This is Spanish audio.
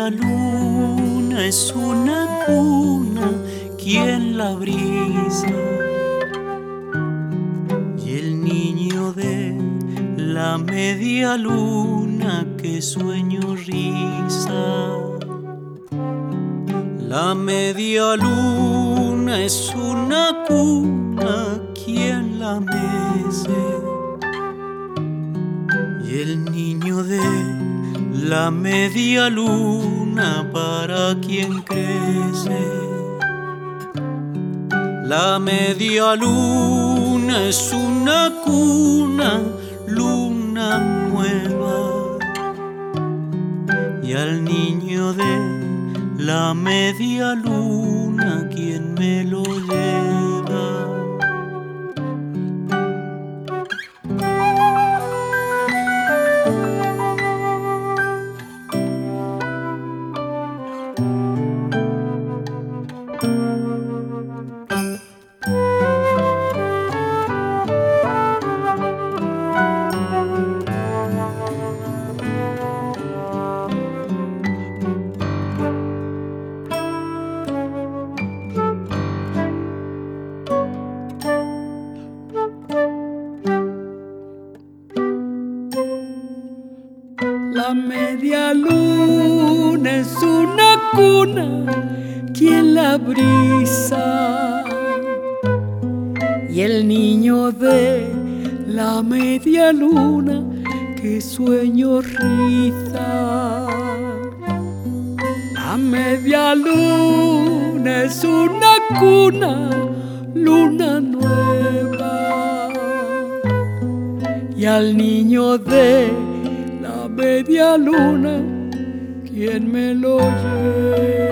media luna es una cuna, ¿quién la brisa? Y el niño de la media luna, que sueño risa. La media luna es una cuna, ¿quién la mece? Y el niño de la media luna, ¿para quién crece? La media luna es una cuna, luna nueva. Y al niño de la media luna, ¿quién me lo lleva? La media luna es una cuna, ¿quién la brisa? Y el niño de la media luna, que sueño riza. La media luna es una cuna, luna nueva. Y al niño de la media luna, ¿quién me lo lleva?